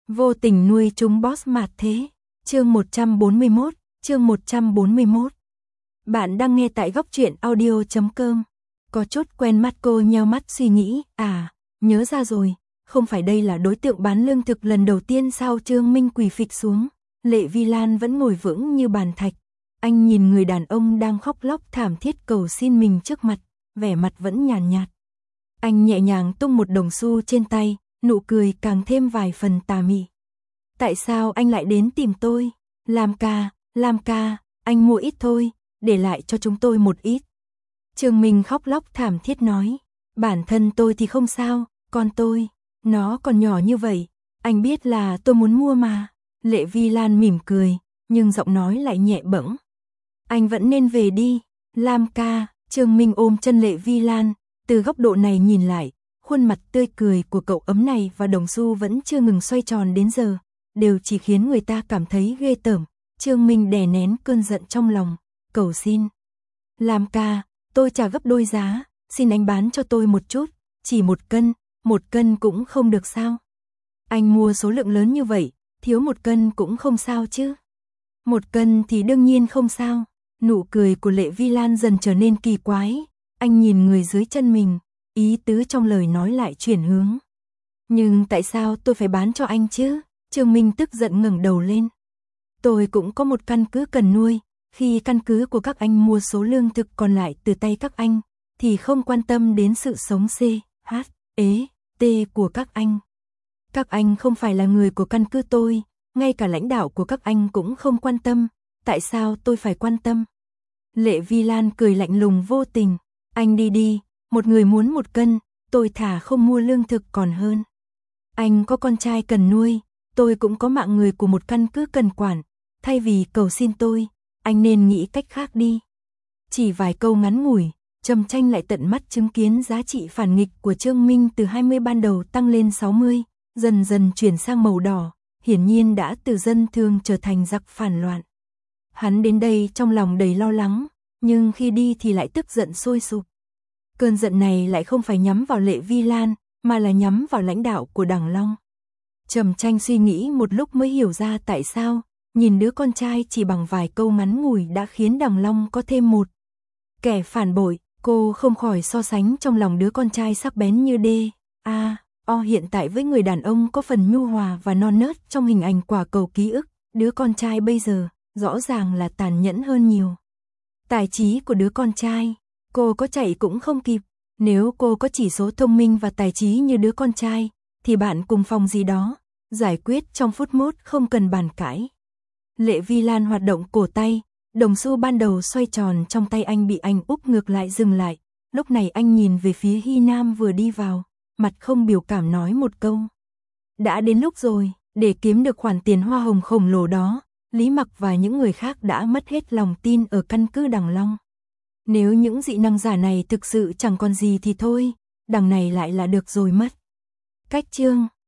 Vô tình nuôi chúng boss mạt thế. Chương 141. Bạn đang nghe tại góc truyện audio.com. Có chút quen mắt cô nheo mắt suy nghĩ, nhớ ra rồi, không phải đây là đối tượng bán lương thực lần đầu tiên sao? Trương Minh quỳ phịch xuống, Lệ Vi Lan vẫn ngồi vững như bàn thạch. Anh nhìn người đàn ông đang khóc lóc thảm thiết cầu xin mình trước mặt, vẻ mặt vẫn nhàn nhạt. Anh nhẹ nhàng tung một đồng xu trên tay, nụ cười càng thêm vài phần tà mị. Tại sao anh lại đến tìm tôi? Lam ca, anh mua ít thôi, để lại cho chúng tôi một ít. Trương Minh khóc lóc thảm thiết nói, bản thân tôi thì không sao, con tôi, nó còn nhỏ như vậy, anh biết là tôi muốn mua mà. Lệ Vi Lan mỉm cười, nhưng giọng nói lại nhẹ bẫng. Anh vẫn nên về đi, Lam ca. Trương Minh ôm chân Lệ Vi Lan, từ góc độ này nhìn lại, khuôn mặt tươi cười của cậu ấm này và đồng xu vẫn chưa ngừng xoay tròn đến giờ, đều chỉ khiến người ta cảm thấy ghê tởm. Trương Minh đè nén cơn giận trong lòng, cầu xin. Lam ca, tôi trả gấp đôi giá, xin anh bán cho tôi một chút, chỉ một cân cũng không được sao? Anh mua số lượng lớn như vậy, thiếu một cân cũng không sao chứ? Một cân thì đương nhiên không sao. Nụ cười của Lệ Vi Lan dần trở nên kỳ quái, anh nhìn người dưới chân mình, ý tứ trong lời nói lại chuyển hướng. Nhưng tại sao tôi phải bán cho anh chứ? Trương Minh tức giận ngẩng đầu lên. Tôi cũng có một căn cứ cần nuôi, khi căn cứ của các anh mua số lương thực còn lại từ tay các anh, thì không quan tâm đến sự sống CHT của các anh. Các anh không phải là người của căn cứ tôi, ngay cả lãnh đạo của các anh cũng không quan tâm, tại sao tôi phải quan tâm? Lệ Vi Lan cười lạnh lùng vô tình, anh đi, một người muốn một cân, tôi thà không mua lương thực còn hơn. Anh có con trai cần nuôi, tôi cũng có mạng người của một căn cứ cần quản, thay vì cầu xin tôi, anh nên nghĩ cách khác đi. Chỉ vài câu ngắn ngủi, Trầm Tranh lại tận mắt chứng kiến giá trị phản nghịch của Trương Minh từ 20 ban đầu tăng lên 60, dần dần chuyển sang màu đỏ, hiển nhiên đã từ dân thường trở thành giặc phản loạn. Hắn đến đây trong lòng đầy lo lắng, nhưng khi đi thì lại tức giận sôi sục. Cơn giận này lại không phải nhắm vào Lệ Vi Lan, mà là nhắm vào lãnh đạo của Đằng Long. Trầm Tranh suy nghĩ một lúc mới hiểu ra tại sao, nhìn đứa con trai chỉ bằng vài câu ngắn ngủi đã khiến Đằng Long có thêm một kẻ phản bội. Cô không khỏi so sánh trong lòng đứa con trai sắc bén như D.A.O hiện tại với người đàn ông có phần nhu hòa và non nớt trong hình ảnh quả cầu ký ức, đứa con trai bây giờ rõ ràng là tàn nhẫn hơn nhiều. Tài trí của đứa con trai, cô có chạy cũng không kịp, nếu cô có chỉ số thông minh và tài trí như đứa con trai, thì bạn cùng phòng gì đó, giải quyết trong phút mốt không cần bàn cãi. Lệ Vi Lan hoạt động cổ tay, đồng xu ban đầu xoay tròn trong tay anh bị anh úp ngược lại dừng lại, lúc này anh nhìn về phía Hy Nam vừa đi vào, mặt không biểu cảm nói một câu. Đã đến lúc rồi, để kiếm được khoản tiền hoa hồng khổng lồ đó, Lý Mặc và những người khác đã mất hết lòng tin ở căn cứ Đằng Long. Nếu những dị năng giả này thực sự chẳng còn gì thì thôi, đằng này lại là được rồi mất. Cách chương